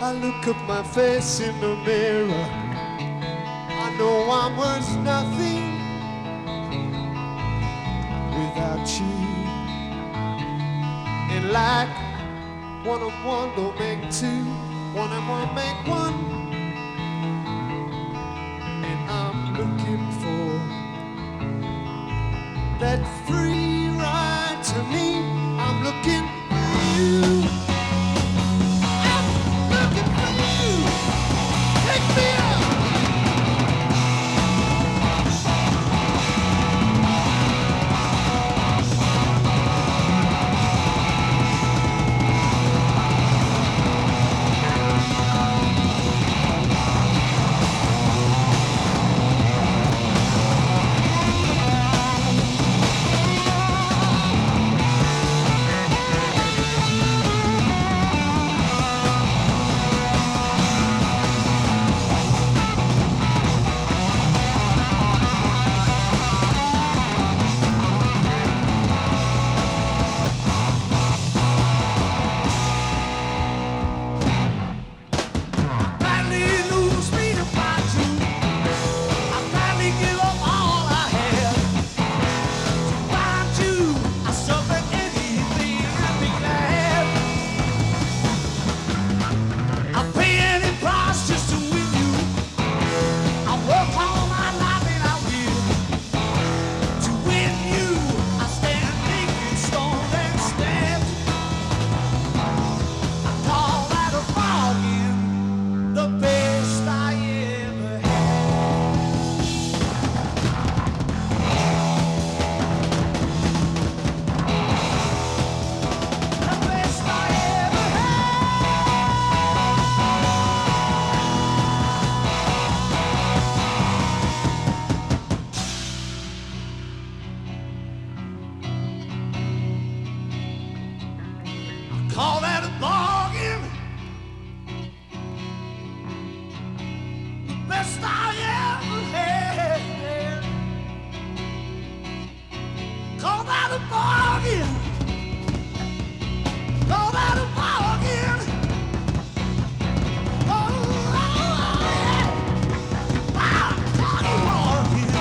I look at my face in the mirror, I know I'm worth nothing without you. And like 1 and 1 don't make 2, 1 and 1 make 1. And I'm looking for that free ride to me. I'm looking for you. I'm looking for you. Take me up. Call that a bargain. The best I ever had. Call that a bargain. Call that a bargain. Oh, yeah. Wow, call it a bargain.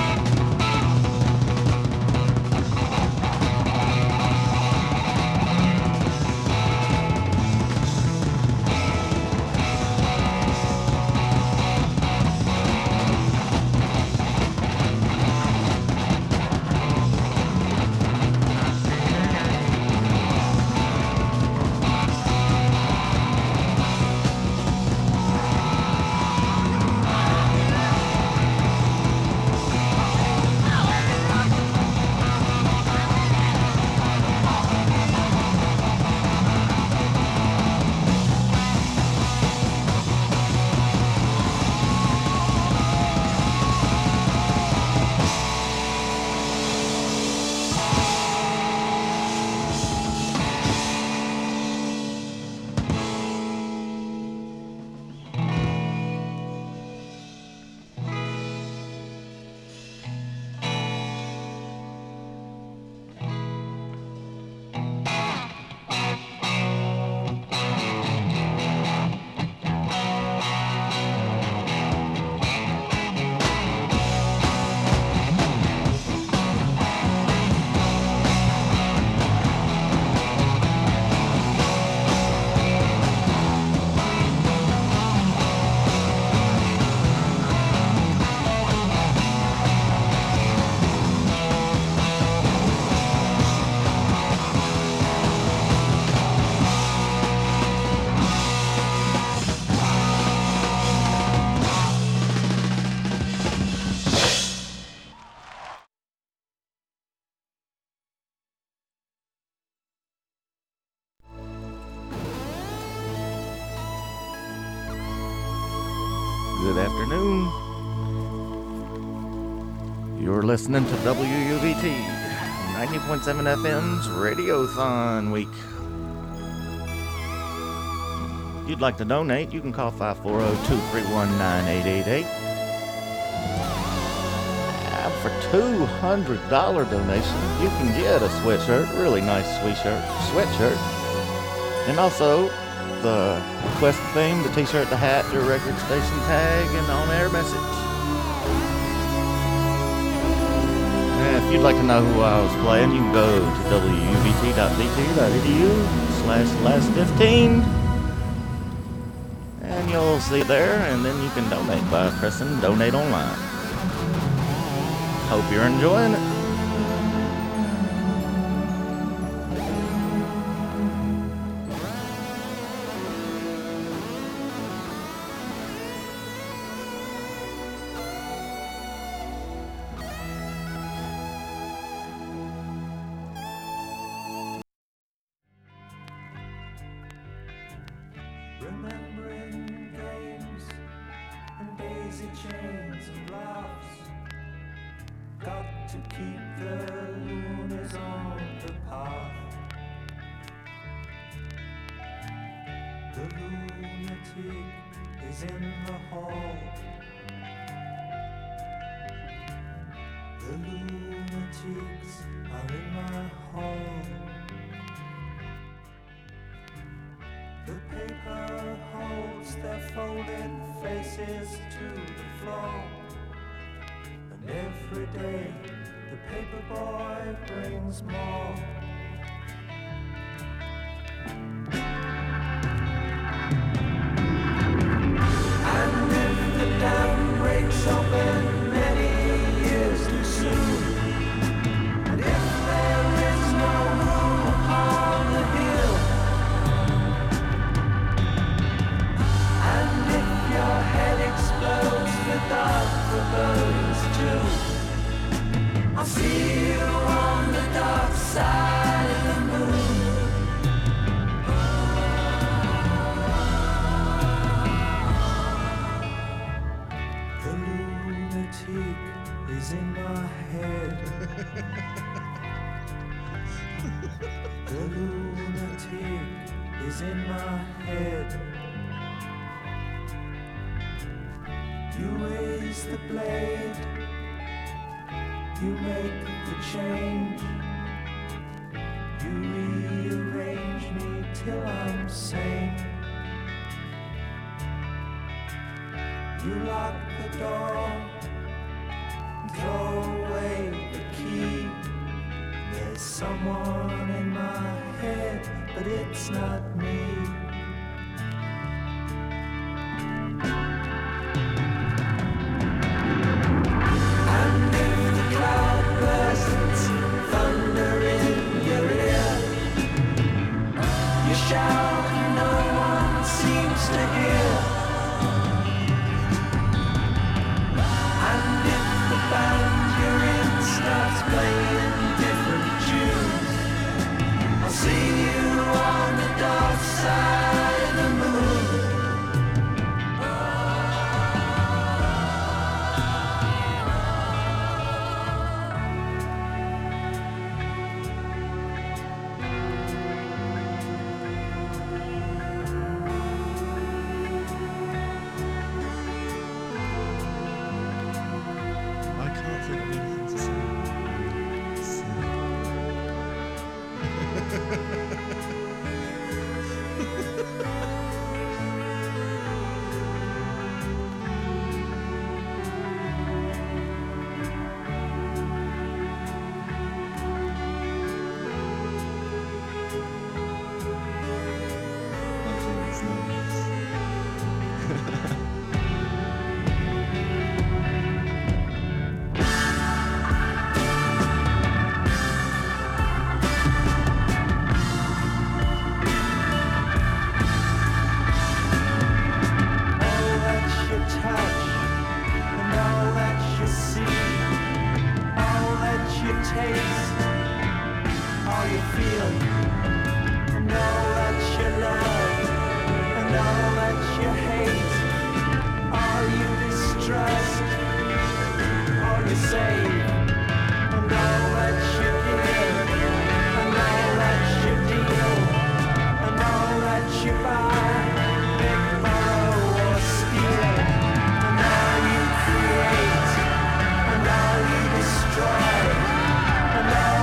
Good afternoon. You're listening to WUVT 90.7 FM's Radiothon Week. If you'd like to donate, you can call 540-231-9888. For $200 donation, you can get a sweatshirt, really nice sweatshirt. And also, the request theme, the t-shirt, the hat, your record station tag, and on-air message. And if you'd like to know who I was playing, you can go to wuvt.bt.edu/last15, and you'll see it there, and then you can donate by pressing Donate Online. Hope you're enjoying it. Remembering games and daisy chains and laughs. Got to keep the loonies on the path. The lunatic is in the hall. The lunatics are in my hall. The paper holds their folded faces to the floor. And every day the paper boy brings more. And if the dam breaks open many years too soon, and if there is no room upon the hill, and if your head explodes without the bones too, I'll see you on the dark side of the moon. The lunatic is in my head. The lunatic is in my head. You raise the blade, you make the change, you rearrange me till I'm sane. You lock the door, throw away the key. There's someone in my head, but it's not me. Shout and no one seems to hear. And if the band you're in starts playing different tunes, I'll see you on the dark side of the moon.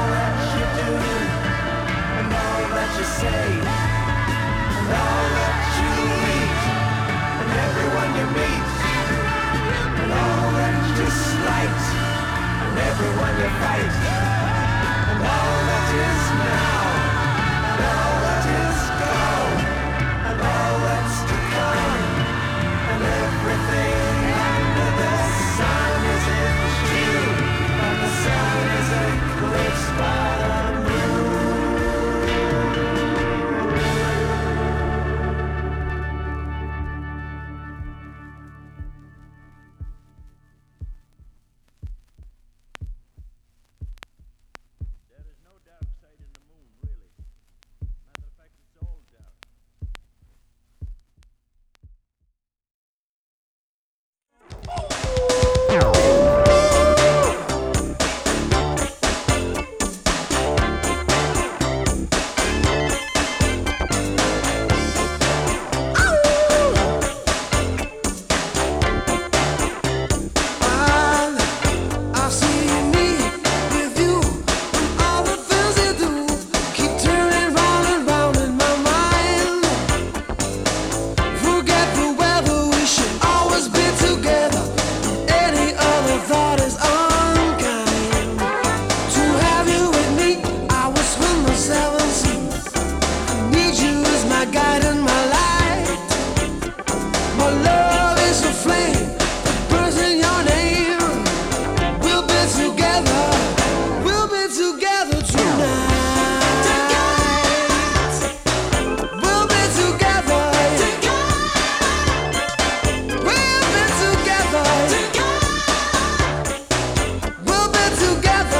Say, and all that everyone you fight, and all that is now, and all that is gone, and all that's to come, and everything under the sun is in June, and the sun is eclipsed by the moon. There is no dark side in the moon, really. Matter of fact, it's all dark. I see me with you, and all the things you do keep turning round and round in my mind. Forget the weather, we should always be together. Any other thought is unkind. To have you with me, I would swim the seven seas. I need you as my guide and my light. My love is a flame that burns in your name. We'll be together tonight. We'll be together. We'll be together. We'll be together.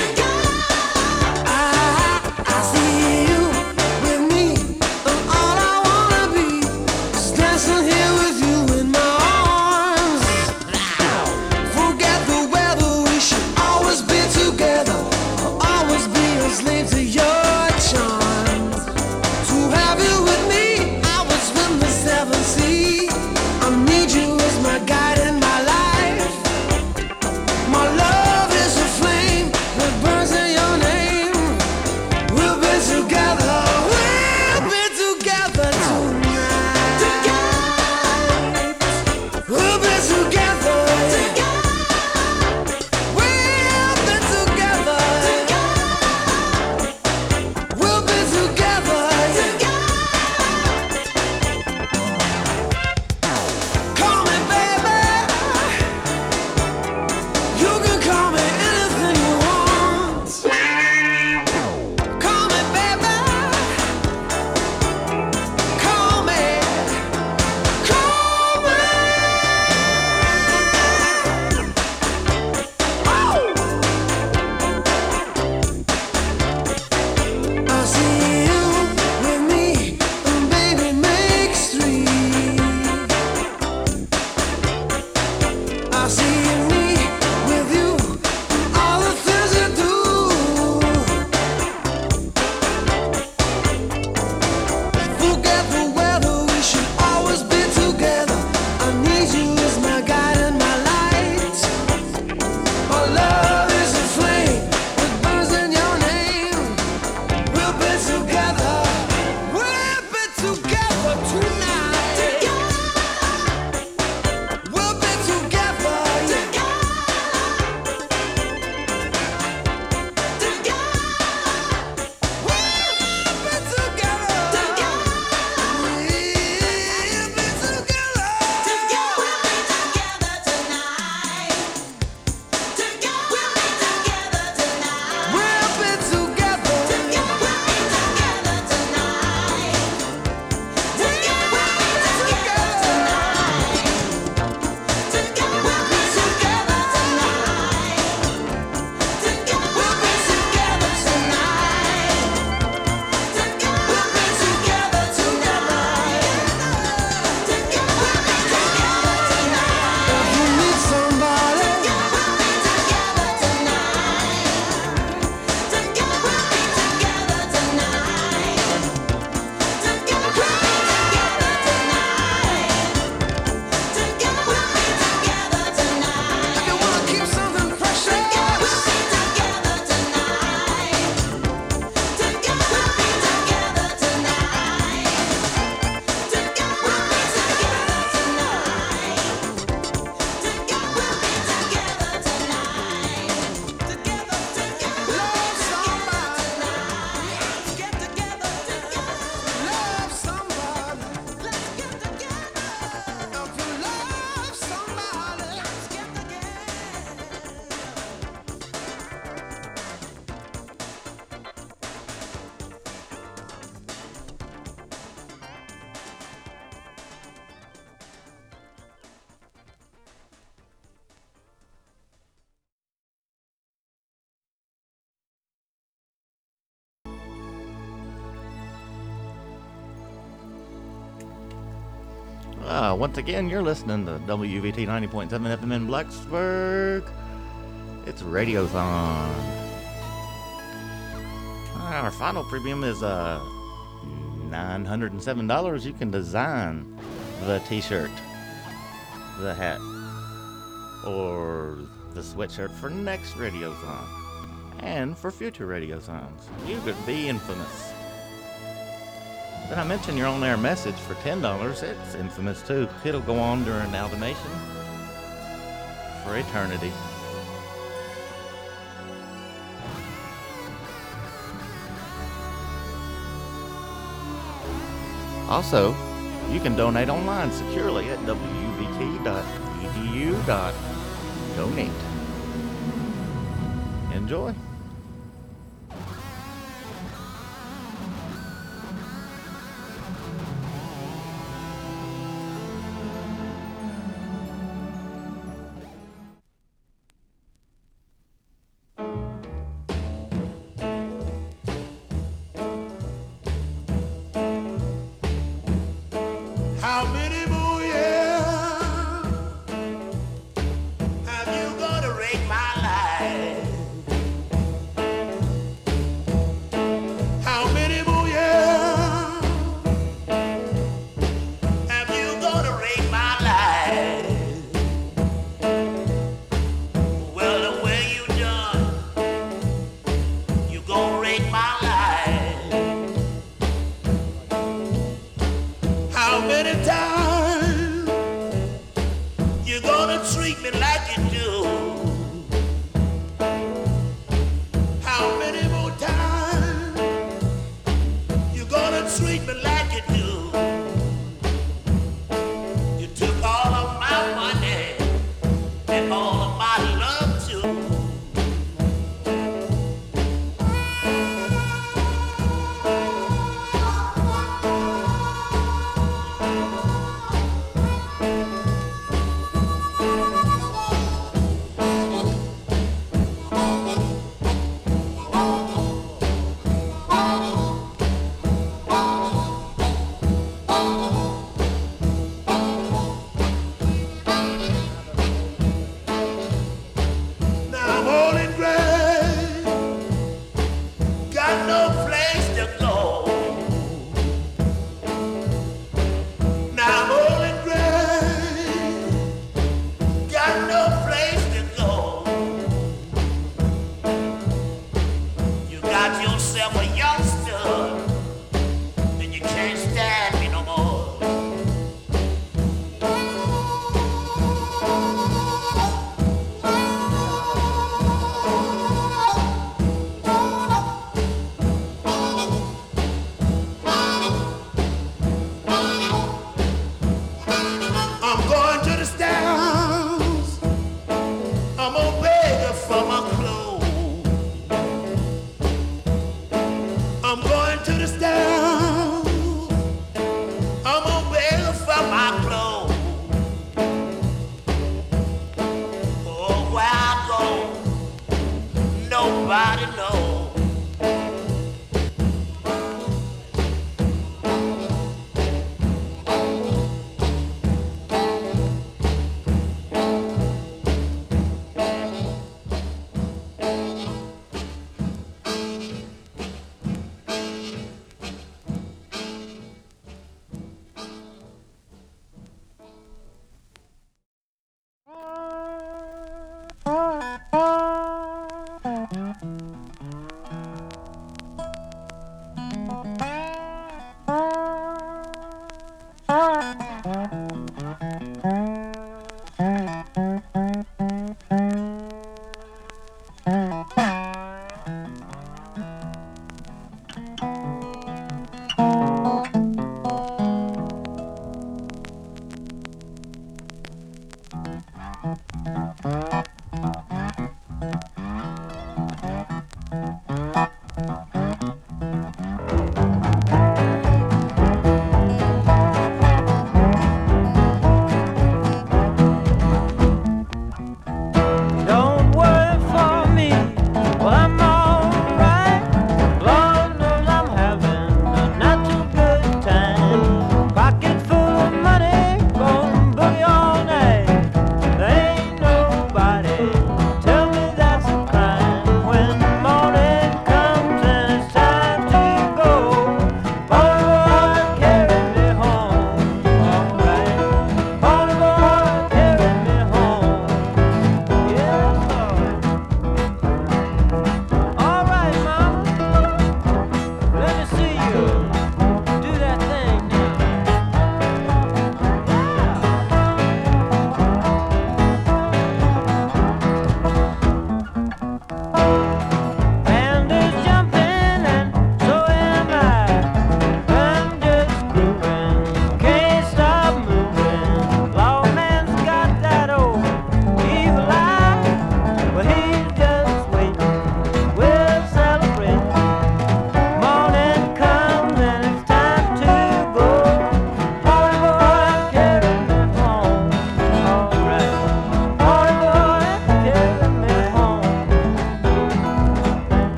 I see you with me, and all I wanna be is dancing here with you in my arms. Forget the weather, we should always be together. I'll always be a slave to your charms. To have you with me, I would swim the seven seas. I need you as my guide and my life. My love is a flame that burns in your name. We'll be together tonight. We'll be together. We'll be together. We'll be together. Call me baby. You can call me anything you want. Call me baby. Call me. Call me. I see you with me, and baby makes three. I see me with you, and all the things you do. Forget the weather, we should always be together. I need you as my guide and my light. My love is a flame that burns in your name. We'll be together. We'll be together tonight. We'll be together. We'll be together. We'll be together. Together tonight. Together. Once again, you're listening to WVT 90.7 FM in Blacksburg. It's Radiothon. Our final premium is $907. You can design the t-shirt, the hat, or the sweatshirt for next Radiothon and for future Radiothons. You could be infamous. Did I mention your on-air message for $10? It's infamous too. It'll go on during Amalgamation for eternity. Also, you can donate online securely at wvt.edu.donate. Enjoy. How many more years have you gonna rake my life? How many more years have you gonna rake my life? Well, the way you done, you gonna rake my life. How many times you gonna treat me like you do? How many more times you gonna treat me like you do? You took all of my money and all of my love too. Now I'm old and gray, got no place to go. Now I'm old and gray, got no place to go. You got yourself a youngster, and you can't stand me no more. I'm going to the stars. I'm gonna beg her for my clothes. I'm going to the stars. I'm gonna beg her for my clothes. Oh, where I go, nobody knows.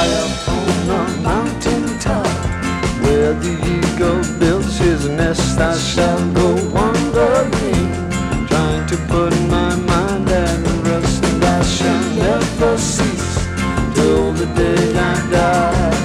high up on a mountain top, where the eagle builds his nest, I shall go wandering, trying to put my mind at rest, and I shall never cease till the day I die.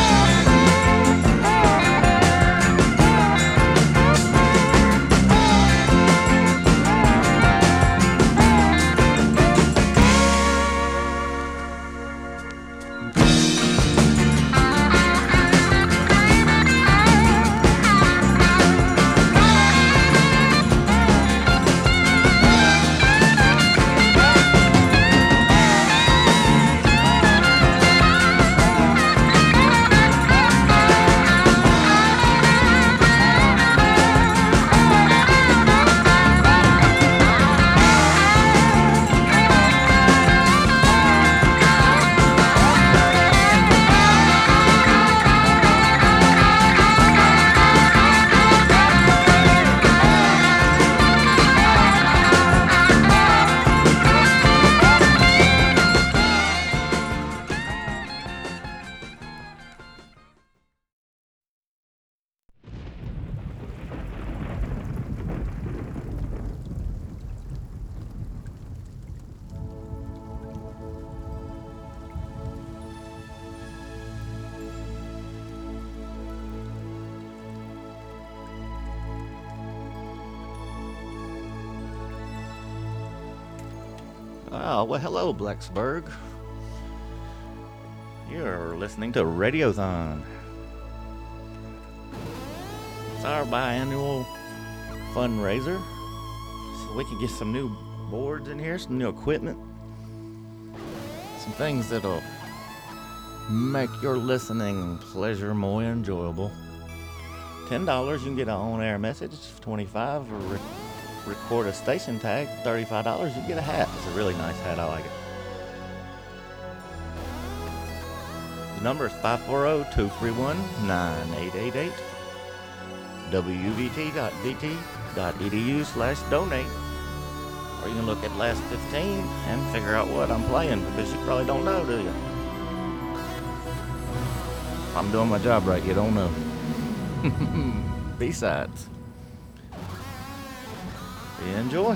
Oh, well, hello, Blacksburg. You're listening to Radiothon. It's our biannual fundraiser, so we can get some new boards in here, some new equipment, some things that'll make your listening pleasure more enjoyable. $10, you can get an on-air message. $25 or record a station tag. $35, you get a hat. It's a really nice hat. I like it. The number is 540-231-9888. wvt.bt.edu/donate. Or you can look at last 15 and figure out what I'm playing, because you probably don't know, do you? If I'm doing my job right, you don't know. B-sides. Enjoy.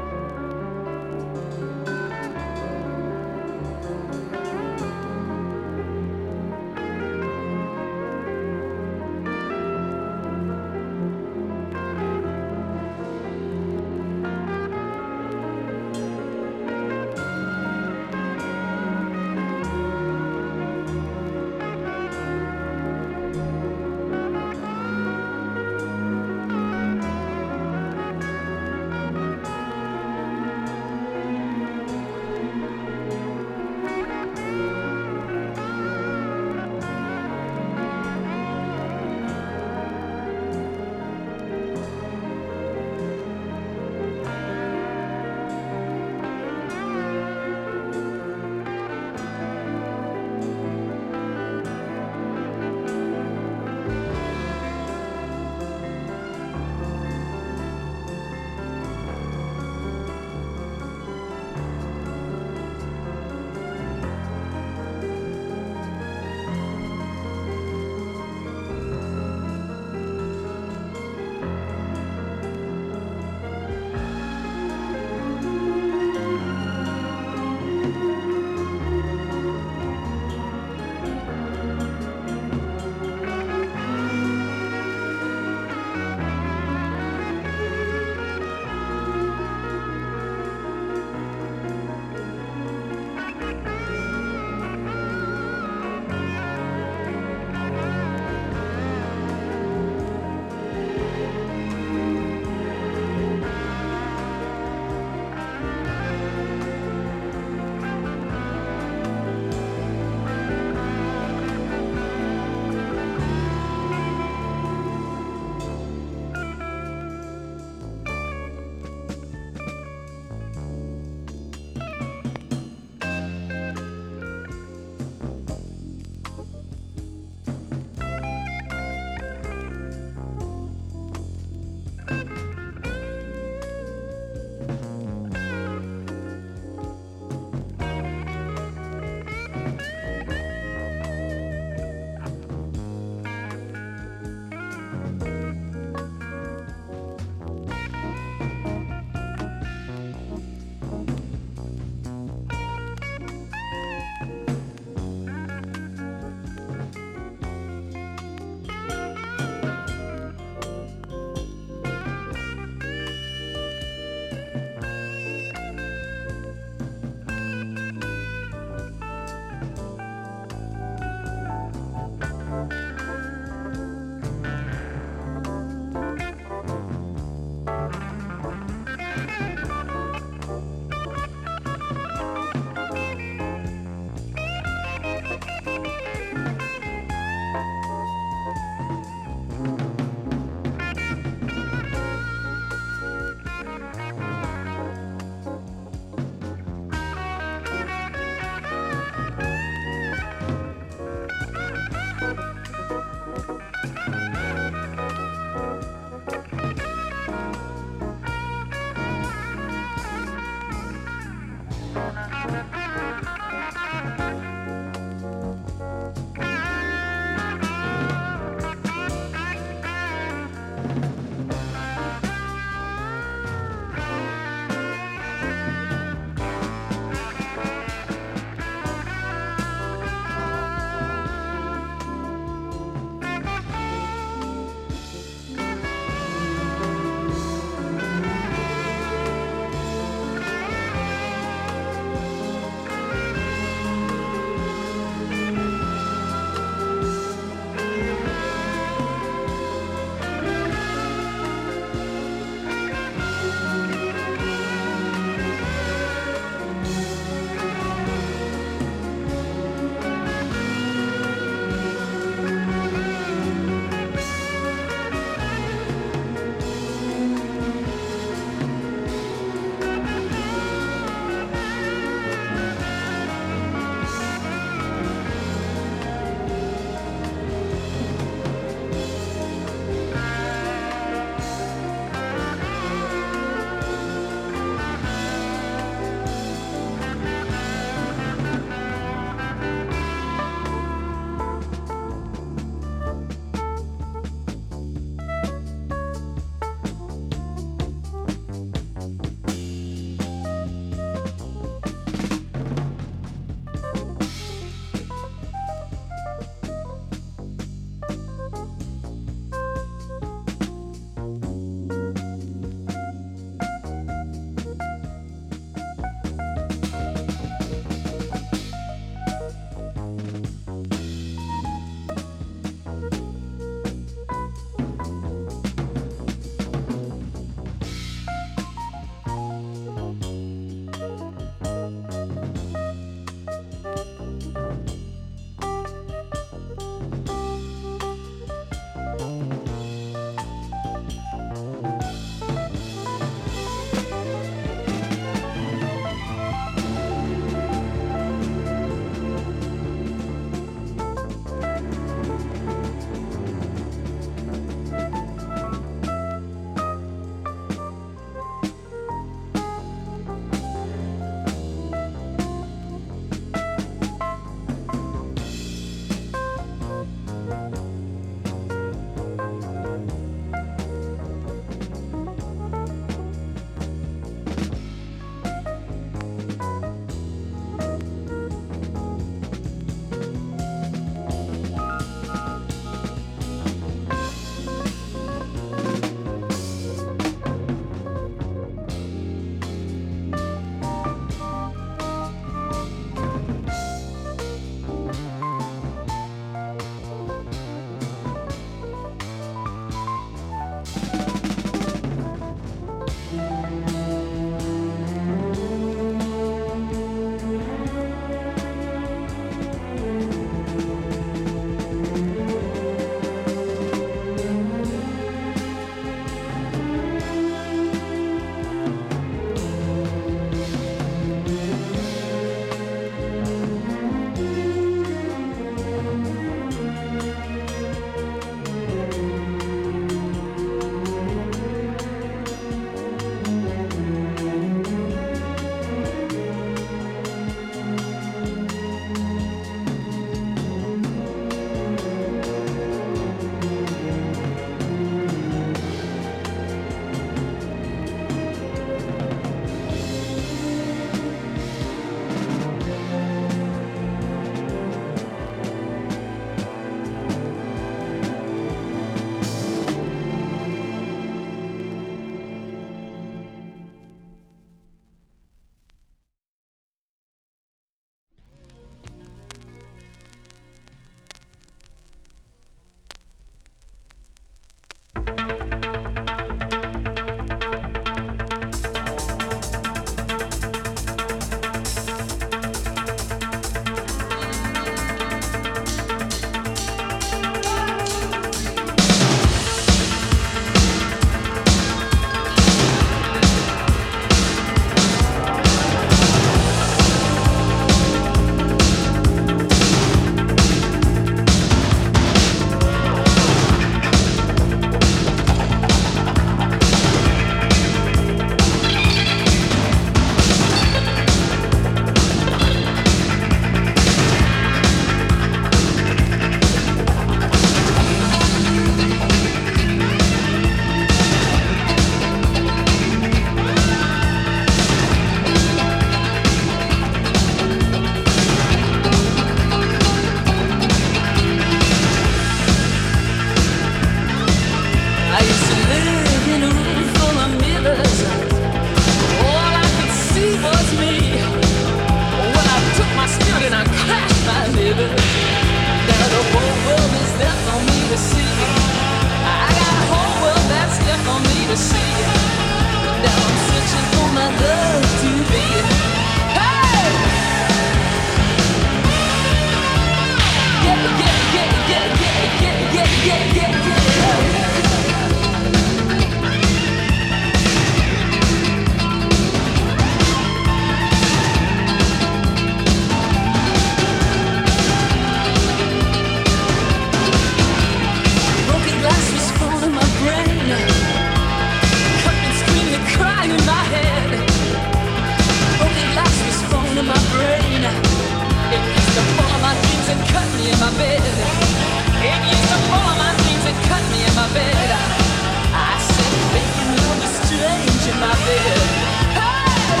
moon. It used to follow my dreams and cut me in my bed. It used to follow my dreams and cut me in my bed. I said, making love is strange in my bed. Hey!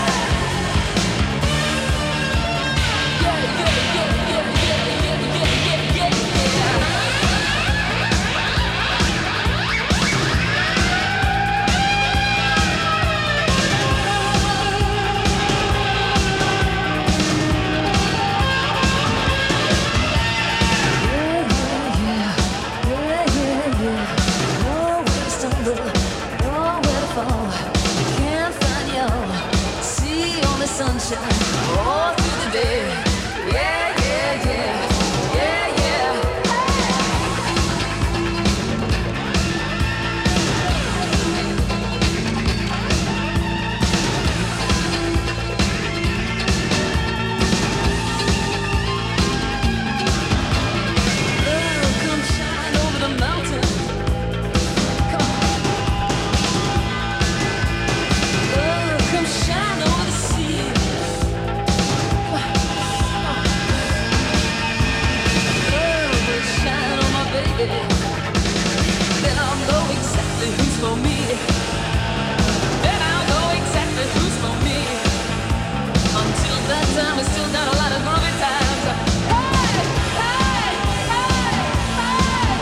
Yeah, yeah, yeah, yeah, yeah, yeah, yeah, yeah, yeah, yeah. Sunshine all through the day. Yeah, yeah, yeah, yeah, yeah. Oh, come shine over the mountain. Come on. Oh, come shine over the sea. Then I'll know exactly who's for me. Then I'll know exactly who's for me. Until that time, we still got a lot of groovy times. Hey, hey, hey, hey,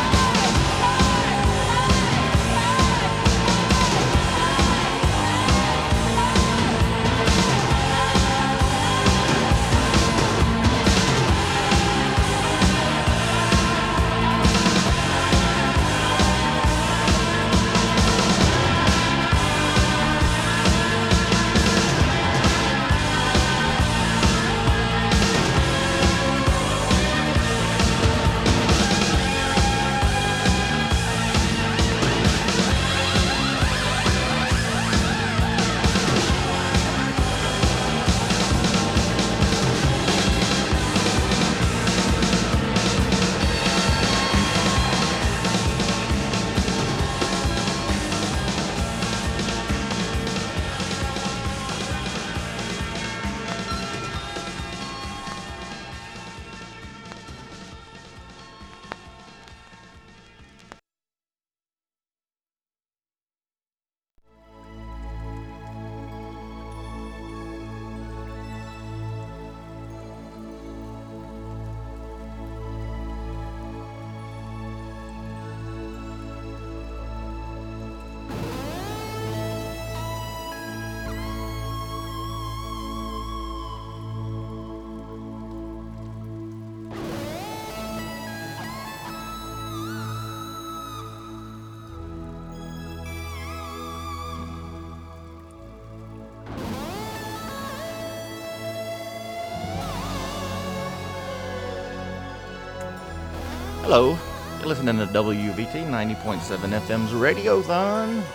Hello, you're listening to WVT 90.7 FM's Radiothon.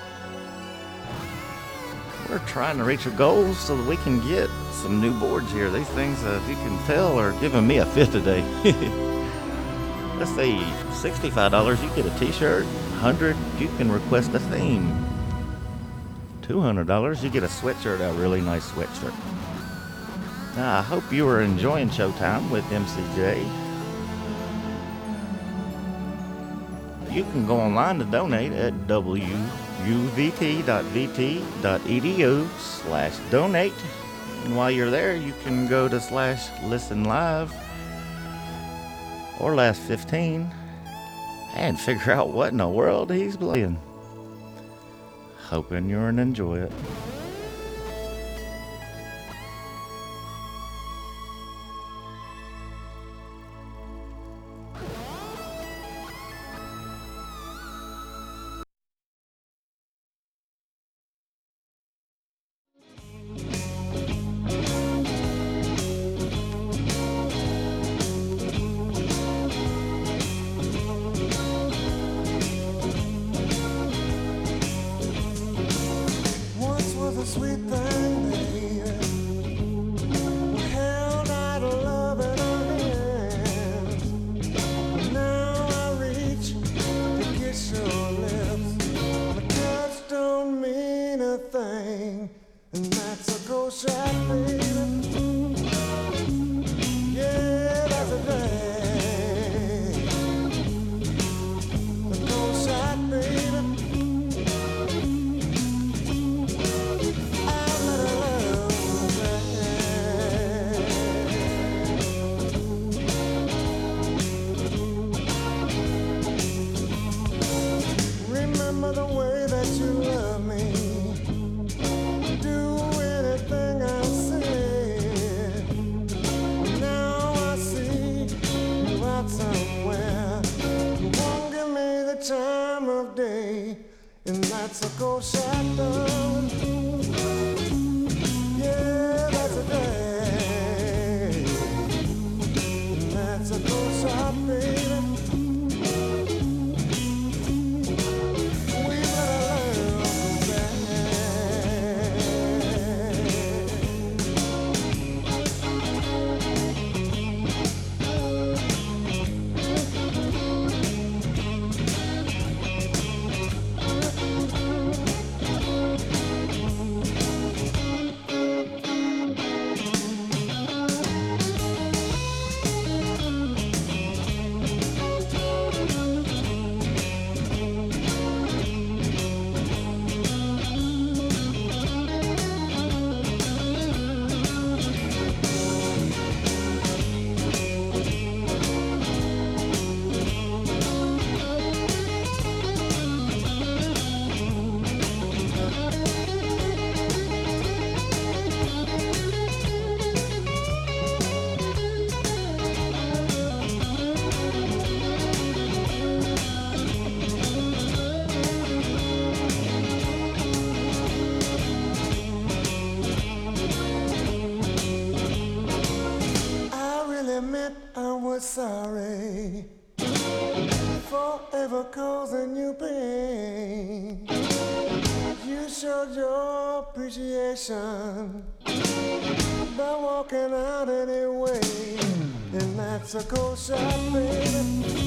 We're trying to reach our goals so that we can get some new boards here. These things, if you can tell, are giving me a fit today. Let's see, $65, you get a t-shirt. $100, you can request a theme. $200, you get a sweatshirt, a really nice sweatshirt. Now, I hope you are enjoying Showtime with MCJ. You can go online to donate at wuvt.vt.edu/donate. And while you're there, you can go to /listen live or last 15 and figure out what in the world he's playing. Hoping you're gonna enjoy it. Once and that's a cold shadow. Yeah, that's a day. That's a cold shot, baby. We better learn to sorry for ever causing you pain. You showed your appreciation by walking out anyway, and that's a cold shot, baby.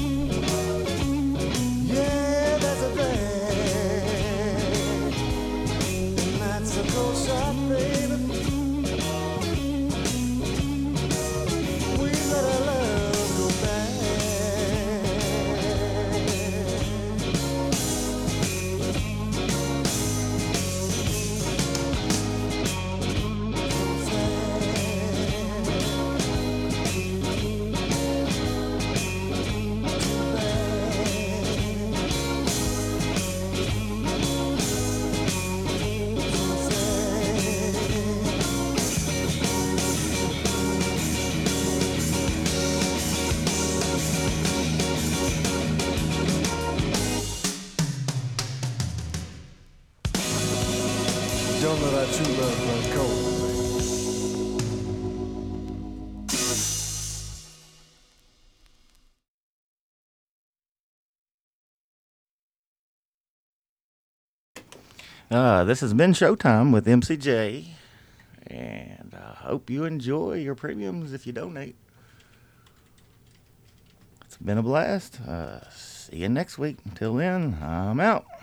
Yeah, that's a thing, and that's a cold shot, baby. We gotta love go back. Don't let our true love run cold. This has been Showtime with MCJ, and I hope you enjoy your premiums if you donate. It's been a blast. See you next week. Until then, I'm out.